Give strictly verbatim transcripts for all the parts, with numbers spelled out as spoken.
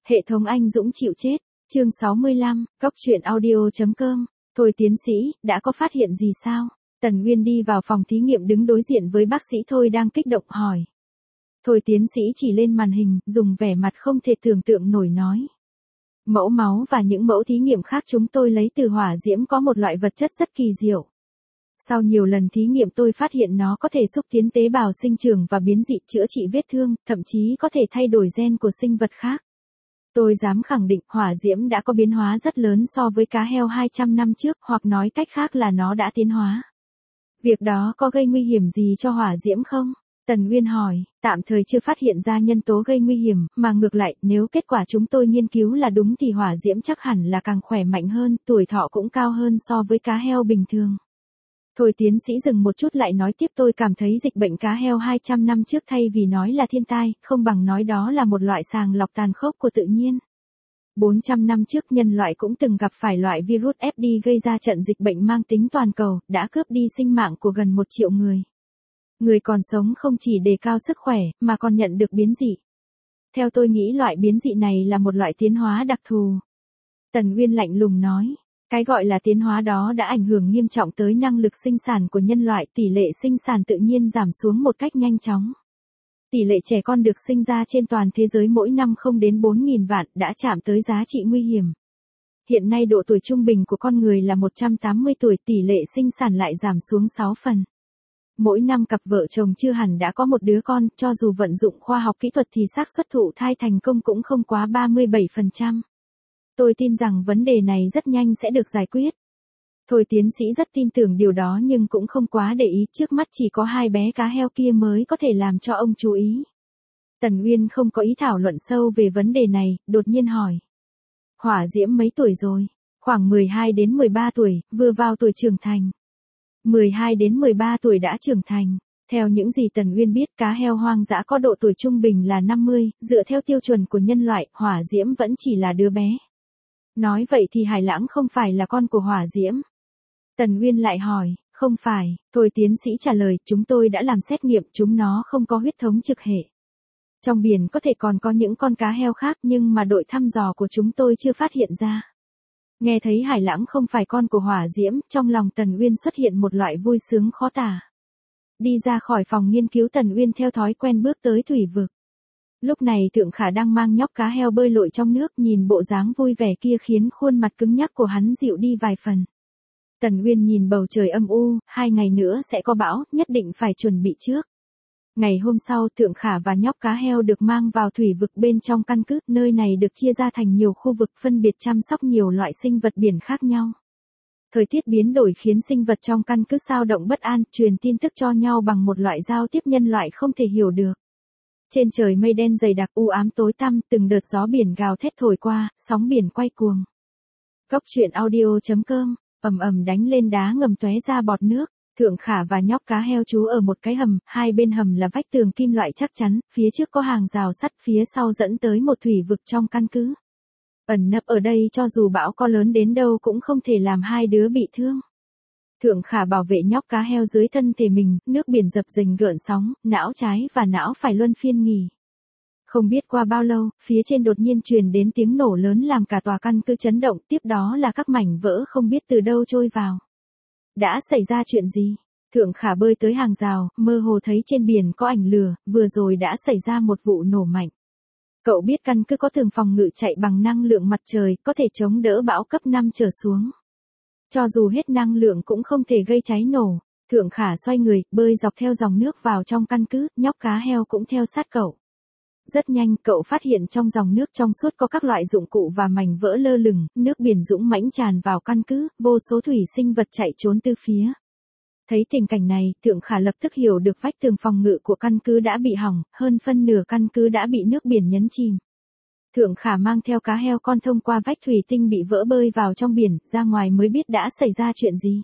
Hệ thống anh dũng chịu chết, chương sáu mươi lăm, góc truyện audio chấm com. Thôi tiến sĩ, đã có phát hiện gì sao? Tần Uyên đi vào phòng thí nghiệm đứng đối diện với bác sĩ Thôi đang kích động hỏi. Thôi tiến sĩ chỉ lên màn hình, dùng vẻ mặt không thể tưởng tượng nổi nói. Mẫu máu và những mẫu thí nghiệm khác chúng tôi lấy từ hỏa diễm có một loại vật chất rất kỳ diệu. Sau nhiều lần thí nghiệm tôi phát hiện nó có thể xúc tiến tế bào sinh trưởng và biến dị, chữa trị vết thương, thậm chí có thể thay đổi gen của sinh vật khác. Tôi dám khẳng định hỏa diễm đã có biến hóa rất lớn so với cá heo hai trăm năm trước, hoặc nói cách khác là nó đã tiến hóa. Việc đó có gây nguy hiểm gì cho hỏa diễm không? Tần Uyên hỏi, tạm thời chưa phát hiện ra nhân tố gây nguy hiểm, mà ngược lại, nếu kết quả chúng tôi nghiên cứu là đúng thì hỏa diễm chắc hẳn là càng khỏe mạnh hơn, tuổi thọ cũng cao hơn so với cá heo bình thường. Thôi tiến sĩ dừng một chút lại nói tiếp, tôi cảm thấy dịch bệnh cá heo hai trăm năm trước thay vì nói là thiên tai, không bằng nói đó là một loại sàng lọc tàn khốc của tự nhiên. bốn trăm năm trước nhân loại cũng từng gặp phải loại virus ép đê gây ra trận dịch bệnh mang tính toàn cầu, đã cướp đi sinh mạng của gần một triệu người. Người còn sống không chỉ đề cao sức khỏe, mà còn nhận được biến dị. Theo tôi nghĩ loại biến dị này là một loại tiến hóa đặc thù. Tần Uyên lạnh lùng nói. Cái gọi là tiến hóa đó đã ảnh hưởng nghiêm trọng tới năng lực sinh sản của nhân loại, tỷ lệ sinh sản tự nhiên giảm xuống một cách nhanh chóng. Tỷ lệ trẻ con được sinh ra trên toàn thế giới mỗi năm không đến bốn nghìn vạn, đã chạm tới giá trị nguy hiểm. Hiện nay độ tuổi trung bình của con người là một trăm tám mươi tuổi, tỷ lệ sinh sản lại giảm xuống sáu phần. Mỗi năm cặp vợ chồng chưa hẳn đã có một đứa con, cho dù vận dụng khoa học kỹ thuật thì xác suất thụ thai thành công cũng không quá ba mươi bảy phần trăm. Tôi tin rằng vấn đề này rất nhanh sẽ được giải quyết. Thôi tiến sĩ rất tin tưởng điều đó nhưng cũng không quá để ý, trước mắt chỉ có hai bé cá heo kia mới có thể làm cho ông chú ý. Tần Uyên không có ý thảo luận sâu về vấn đề này, đột nhiên hỏi. Hỏa diễm mấy tuổi rồi? Khoảng mười hai đến mười ba tuổi, vừa vào tuổi trưởng thành. mười hai đến mười ba tuổi đã trưởng thành. Theo những gì Tần Uyên biết, cá heo hoang dã có độ tuổi trung bình là năm mươi, dựa theo tiêu chuẩn của nhân loại, hỏa diễm vẫn chỉ là đứa bé. Nói vậy thì Hải Lãng không phải là con của hỏa diễm. Tần Uyên lại hỏi, không phải, thôi tiến sĩ trả lời, chúng tôi đã làm xét nghiệm, chúng nó không có huyết thống trực hệ. Trong biển có thể còn có những con cá heo khác nhưng mà đội thăm dò của chúng tôi chưa phát hiện ra. Nghe thấy Hải Lãng không phải con của hỏa diễm, trong lòng Tần Uyên xuất hiện một loại vui sướng khó tả. Đi ra khỏi phòng nghiên cứu, Tần Uyên theo thói quen bước tới thủy vực. Lúc này Thượng Khả đang mang nhóc cá heo bơi lội trong nước, nhìn bộ dáng vui vẻ kia khiến khuôn mặt cứng nhắc của hắn dịu đi vài phần. Tần Uyên nhìn bầu trời âm u, hai ngày nữa sẽ có bão, nhất định phải chuẩn bị trước. Ngày hôm sau, Thượng Khả và nhóc cá heo được mang vào thủy vực bên trong căn cứ, nơi này được chia ra thành nhiều khu vực phân biệt chăm sóc nhiều loại sinh vật biển khác nhau. Thời tiết biến đổi khiến sinh vật trong căn cứ xao động bất an, truyền tin tức cho nhau bằng một loại giao tiếp nhân loại không thể hiểu được. Trên trời mây đen dày đặc u ám tối tăm, từng đợt gió biển gào thét thổi qua, sóng biển quay cuồng. Góc truyện audio chấm com, ầm ầm đánh lên đá ngầm tóe ra bọt nước. Thượng Khả và nhóc cá heo trú ở một cái hầm, hai bên hầm là vách tường kim loại chắc chắn, phía trước có hàng rào sắt, phía sau dẫn tới một thủy vực trong căn cứ. Ẩn nấp ở đây cho dù bão có lớn đến đâu cũng không thể làm hai đứa bị thương. Thượng Khả bảo vệ nhóc cá heo dưới thân thể mình, nước biển dập dềnh gợn sóng, não trái và não phải luân phiên nghỉ. Không biết qua bao lâu, phía trên đột nhiên truyền đến tiếng nổ lớn làm cả tòa căn cứ chấn động, tiếp đó là các mảnh vỡ không biết từ đâu trôi vào. Đã xảy ra chuyện gì? Thượng Khả bơi tới hàng rào, mơ hồ thấy trên biển có ảnh lửa, vừa rồi đã xảy ra một vụ nổ mạnh. Cậu biết căn cứ có tường phòng ngự chạy bằng năng lượng mặt trời, có thể chống đỡ bão cấp năm trở xuống. Cho dù hết năng lượng cũng không thể gây cháy nổ. Thượng Khả xoay người, bơi dọc theo dòng nước vào trong căn cứ, nhóc cá heo cũng theo sát cậu. Rất nhanh, cậu phát hiện trong dòng nước trong suốt có các loại dụng cụ và mảnh vỡ lơ lửng, nước biển dũng mãnh tràn vào căn cứ, vô số thủy sinh vật chạy trốn từ phía. Thấy tình cảnh này, Thượng Khả lập tức hiểu được vách tường phòng ngự của căn cứ đã bị hỏng, hơn phân nửa căn cứ đã bị nước biển nhấn chìm. Thượng Khả mang theo cá heo con thông qua vách thủy tinh bị vỡ bơi vào trong biển, ra ngoài mới biết đã xảy ra chuyện gì.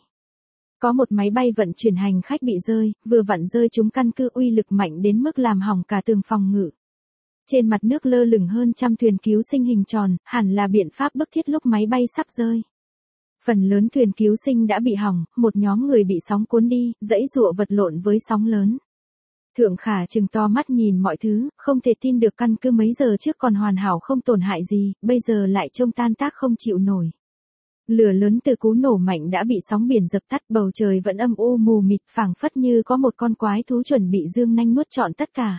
Có một máy bay vận chuyển hành khách bị rơi, vừa vặn rơi trúng căn cứ, uy lực mạnh đến mức làm hỏng cả tường phòng ngự. Trên mặt nước lơ lửng hơn trăm thuyền cứu sinh hình tròn, hẳn là biện pháp bức thiết lúc máy bay sắp rơi. Phần lớn thuyền cứu sinh đã bị hỏng, một nhóm người bị sóng cuốn đi, giãy giụa vật lộn với sóng lớn. Thượng Khả trừng to mắt nhìn mọi thứ, không thể tin được căn cứ mấy giờ trước còn hoàn hảo không tổn hại gì, bây giờ lại trông tan tác không chịu nổi. Lửa lớn từ cú nổ mạnh đã bị sóng biển dập tắt, bầu trời vẫn âm u mù mịt, phảng phất như có một con quái thú chuẩn bị giương nanh nuốt trọn tất cả.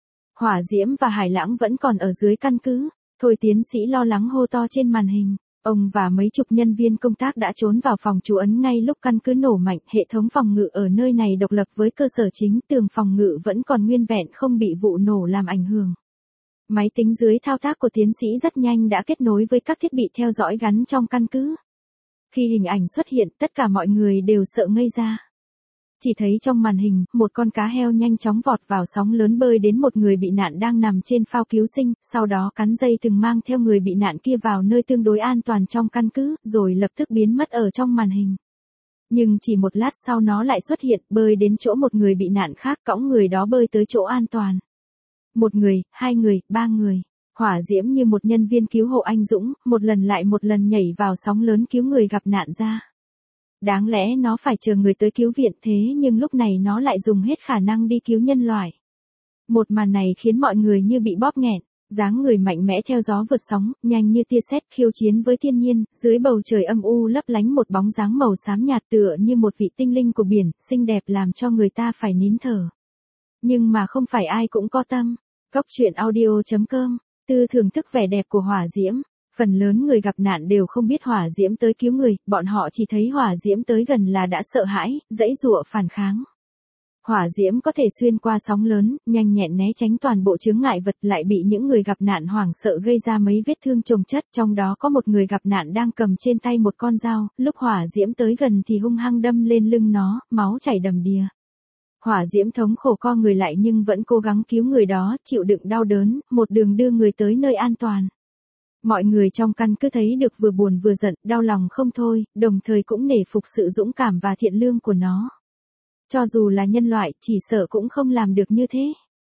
Hỏa Diễm và Hải Lãng vẫn còn ở dưới căn cứ, Thôi tiến sĩ lo lắng hô to trên màn hình. Ông và mấy chục nhân viên công tác đã trốn vào phòng trú ẩn ngay lúc căn cứ nổ mạnh, hệ thống phòng ngự ở nơi này độc lập với cơ sở chính, tường phòng ngự vẫn còn nguyên vẹn không bị vụ nổ làm ảnh hưởng. Máy tính dưới thao tác của tiến sĩ rất nhanh đã kết nối với các thiết bị theo dõi gắn trong căn cứ. Khi hình ảnh xuất hiện, tất cả mọi người đều sợ ngây ra. Chỉ thấy trong màn hình, một con cá heo nhanh chóng vọt vào sóng lớn bơi đến một người bị nạn đang nằm trên phao cứu sinh, sau đó cắn dây thừng mang theo người bị nạn kia vào nơi tương đối an toàn trong căn cứ, rồi lập tức biến mất ở trong màn hình. Nhưng chỉ một lát sau nó lại xuất hiện, bơi đến chỗ một người bị nạn khác, cõng người đó bơi tới chỗ an toàn. Một người, hai người, ba người. Hỏa Diễm như một nhân viên cứu hộ anh dũng, một lần lại một lần nhảy vào sóng lớn cứu người gặp nạn ra. Đáng lẽ nó phải chờ người tới cứu viện, thế nhưng lúc này nó lại dùng hết khả năng đi cứu nhân loại. Một màn này khiến mọi người như bị bóp nghẹn, dáng người mạnh mẽ theo gió vượt sóng, nhanh như tia sét khiêu chiến với thiên nhiên, dưới bầu trời âm u lấp lánh một bóng dáng màu xám nhạt tựa như một vị tinh linh của biển, xinh đẹp làm cho người ta phải nín thở. Nhưng mà không phải ai cũng có tâm. Góc truyện audio chấm com, Tư thưởng thức vẻ đẹp của Hỏa Diễm. Phần lớn người gặp nạn đều không biết Hỏa Diễm tới cứu người, bọn họ chỉ thấy Hỏa Diễm tới gần là đã sợ hãi, giãy giụa phản kháng. Hỏa Diễm có thể xuyên qua sóng lớn, nhanh nhẹn né tránh toàn bộ chướng ngại vật, lại bị những người gặp nạn hoảng sợ gây ra mấy vết thương chồng chất, trong đó có một người gặp nạn đang cầm trên tay một con dao, lúc Hỏa Diễm tới gần thì hung hăng đâm lên lưng nó, máu chảy đầm đìa. Hỏa Diễm thống khổ co người lại nhưng vẫn cố gắng cứu người đó, chịu đựng đau đớn, một đường đưa người tới nơi an toàn. Mọi người trong căn cứ thấy được vừa buồn vừa giận, đau lòng không thôi, đồng thời cũng nể phục sự dũng cảm và thiện lương của nó. Cho dù là nhân loại, chỉ sợ cũng không làm được như thế.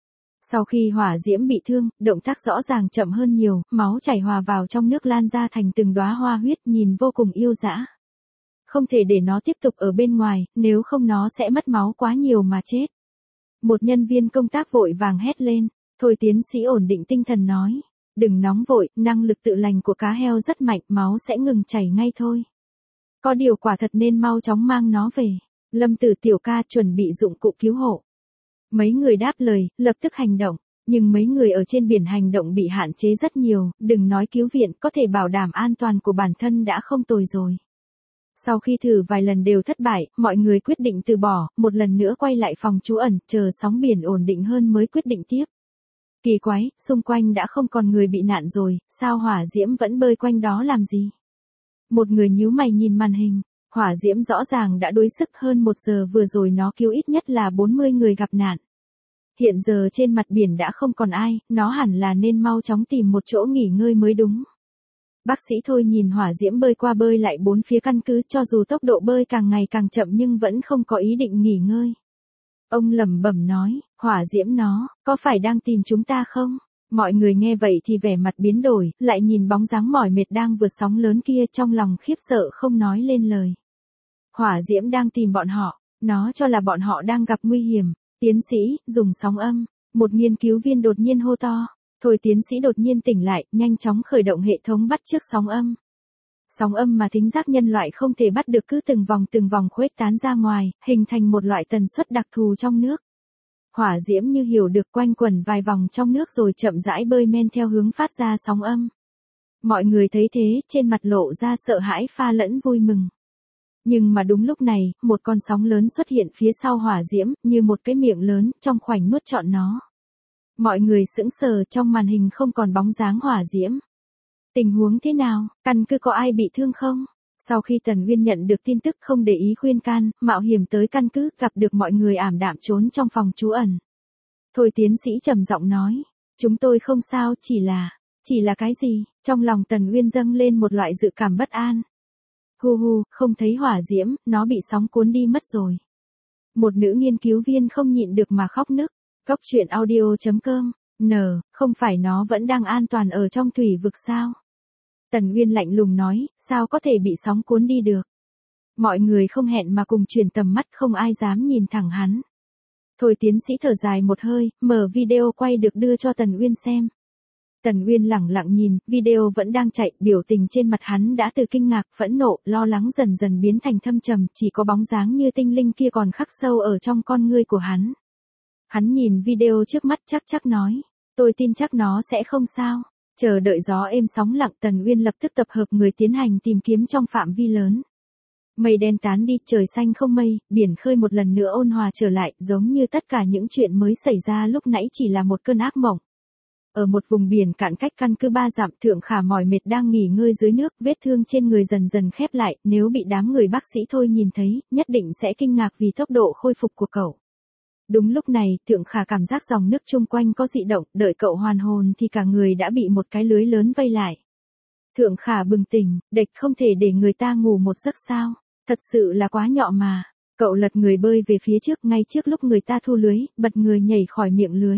Sau khi Hỏa Diễm bị thương, động tác rõ ràng chậm hơn nhiều, máu chảy hòa vào trong nước lan ra thành từng đóa hoa huyết, nhìn vô cùng yêu dã. Không thể để nó tiếp tục ở bên ngoài, nếu không nó sẽ mất máu quá nhiều mà chết. Một nhân viên công tác vội vàng hét lên, Thôi tiến sĩ ổn định tinh thần nói. Đừng nóng vội, năng lực tự lành của cá heo rất mạnh, máu sẽ ngừng chảy ngay thôi. Có điều quả thật nên mau chóng mang nó về. Lâm Tử tiểu ca chuẩn bị dụng cụ cứu hộ. Mấy người đáp lời, lập tức hành động. Nhưng mấy người ở trên biển hành động bị hạn chế rất nhiều, đừng nói cứu viện, có thể bảo đảm an toàn của bản thân đã không tồi rồi. Sau khi thử vài lần đều thất bại, mọi người quyết định từ bỏ, một lần nữa quay lại phòng trú ẩn, chờ sóng biển ổn định hơn mới quyết định tiếp. Kỳ quái, xung quanh đã không còn người bị nạn rồi, sao Hỏa Diễm vẫn bơi quanh đó làm gì? Một người nhíu mày nhìn màn hình, Hỏa Diễm rõ ràng đã đuối sức, hơn một giờ vừa rồi nó cứu ít nhất là bốn mươi người gặp nạn. Hiện giờ trên mặt biển đã không còn ai, nó hẳn là nên mau chóng tìm một chỗ nghỉ ngơi mới đúng. Bác sĩ Thôi nhìn Hỏa Diễm bơi qua bơi lại bốn phía căn cứ, cho dù tốc độ bơi càng ngày càng chậm nhưng vẫn không có ý định nghỉ ngơi. Ông lẩm bẩm nói, Hỏa Diễm nó, có phải đang tìm chúng ta không? Mọi người nghe vậy thì vẻ mặt biến đổi, lại nhìn bóng dáng mỏi mệt đang vượt sóng lớn kia, trong lòng khiếp sợ không nói lên lời. Hỏa Diễm đang tìm bọn họ, nó cho là bọn họ đang gặp nguy hiểm. Tiến sĩ, dùng sóng âm. Một nghiên cứu viên đột nhiên hô to. Thôi tiến sĩ đột nhiên tỉnh lại, nhanh chóng khởi động hệ thống bắt chước sóng âm. Sóng âm mà thính giác nhân loại không thể bắt được cứ từng vòng từng vòng khuếch tán ra ngoài, hình thành một loại tần suất đặc thù trong nước. Hỏa Diễm như hiểu được, quanh quẩn vài vòng trong nước rồi chậm rãi bơi men theo hướng phát ra sóng âm. Mọi người thấy thế, trên mặt lộ ra sợ hãi pha lẫn vui mừng. Nhưng mà đúng lúc này, một con sóng lớn xuất hiện phía sau Hỏa Diễm, như một cái miệng lớn, trong khoảnh nuốt trọn nó. Mọi người sững sờ, trong màn hình không còn bóng dáng Hỏa Diễm. Tình huống thế nào, căn cứ có ai bị thương không? Sau khi Tần Uyên nhận được tin tức không để ý khuyên can, mạo hiểm tới căn cứ, gặp được mọi người ảm đạm trốn trong phòng trú ẩn. Thôi tiến sĩ trầm giọng nói, chúng tôi không sao, chỉ là, chỉ là cái gì? Trong lòng Tần Uyên dâng lên một loại dự cảm bất an. Hu hu, không thấy Hỏa Diễm, nó bị sóng cuốn đi mất rồi. Một nữ nghiên cứu viên không nhịn được mà khóc nức. Góc truyện audio chấm com, N, không phải nó vẫn đang an toàn ở trong thủy vực sao? Tần Uyên lạnh lùng nói, sao có thể bị sóng cuốn đi được? Mọi người không hẹn mà cùng chuyển tầm mắt, không ai dám nhìn thẳng hắn. Thôi tiến sĩ thở dài một hơi, mở video quay được đưa cho Tần Uyên xem. Tần Uyên lẳng lặng nhìn, video vẫn đang chạy, biểu tình trên mặt hắn đã từ kinh ngạc, phẫn nộ, lo lắng dần dần biến thành thâm trầm, chỉ có bóng dáng như tinh linh kia còn khắc sâu ở trong con ngươi của hắn. Hắn nhìn video trước mắt chắc chắc nói, tôi tin chắc nó sẽ không sao. Chờ đợi gió êm sóng lặng, Tần Uyên lập tức tập hợp người tiến hành tìm kiếm trong phạm vi lớn. Mây đen tán đi, trời xanh không mây, biển khơi một lần nữa ôn hòa trở lại, giống như tất cả những chuyện mới xảy ra lúc nãy chỉ là một cơn ác mộng. Ở một vùng biển cạn cách căn cứ ba dặm, Thượng Khả mỏi mệt đang nghỉ ngơi dưới nước, vết thương trên người dần dần khép lại, nếu bị đám người bác sĩ Thôi nhìn thấy, nhất định sẽ kinh ngạc vì tốc độ khôi phục của cậu. Đúng lúc này, Thượng Khả cảm giác dòng nước chung quanh có dị động, đợi cậu hoàn hồn thì cả người đã bị một cái lưới lớn vây lại. Thượng Khả bừng tỉnh, địch không thể để người ta ngủ một giấc sao, thật sự là quá nhọ mà. Cậu lật người bơi về phía trước, ngay trước lúc người ta thu lưới, bật người nhảy khỏi miệng lưới.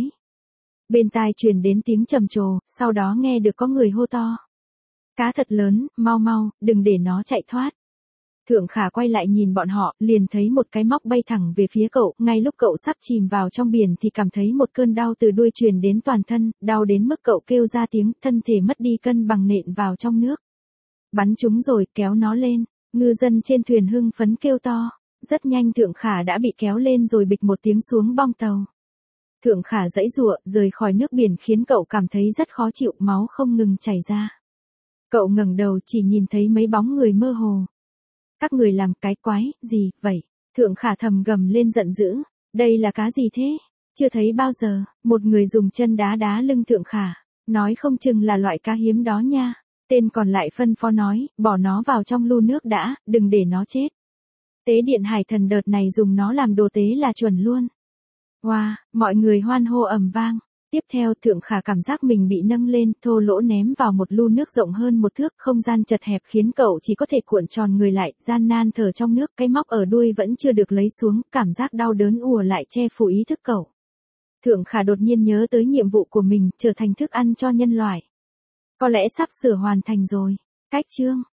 Bên tai truyền đến tiếng trầm trồ, sau đó nghe được có người hô to. Cá thật lớn, mau mau, đừng để nó chạy thoát. Thượng Khả quay lại nhìn bọn họ, liền thấy một cái móc bay thẳng về phía cậu, ngay lúc cậu sắp chìm vào trong biển thì cảm thấy một cơn đau từ đuôi truyền đến toàn thân, đau đến mức cậu kêu ra tiếng, thân thể mất đi cân bằng nện vào trong nước. Bắn chúng rồi, kéo nó lên, ngư dân trên thuyền hưng phấn kêu to, rất nhanh Thượng Khả đã bị kéo lên rồi bịch một tiếng xuống bong tàu. Thượng Khả giãy giụa, rời khỏi nước biển khiến cậu cảm thấy rất khó chịu, máu không ngừng chảy ra. Cậu ngẩng đầu chỉ nhìn thấy mấy bóng người mơ hồ. Các người làm cái quái gì vậy? Thượng Khả thầm gầm lên giận dữ, đây là cá gì thế? Chưa thấy bao giờ. Một người dùng chân đá đá lưng Thượng Khả, nói không chừng là loại cá hiếm đó nha. Tên còn lại phân phó nói, bỏ nó vào trong lu nước đã, đừng để nó chết. Tế điện hải thần đợt này dùng nó làm đồ tế là chuẩn luôn. Wow, mọi người hoan hô ầm vang. Tiếp theo Thượng Khả cảm giác mình bị nâng lên, thô lỗ ném vào một lu nước rộng hơn một thước, không gian chật hẹp khiến cậu chỉ có thể cuộn tròn người lại, gian nan thở trong nước, cái móc ở đuôi vẫn chưa được lấy xuống, cảm giác đau đớn ùa lại che phủ ý thức cậu. Thượng Khả đột nhiên nhớ tới nhiệm vụ của mình, trở thành thức ăn cho nhân loại. Có lẽ sắp sửa hoàn thành rồi. Cách chương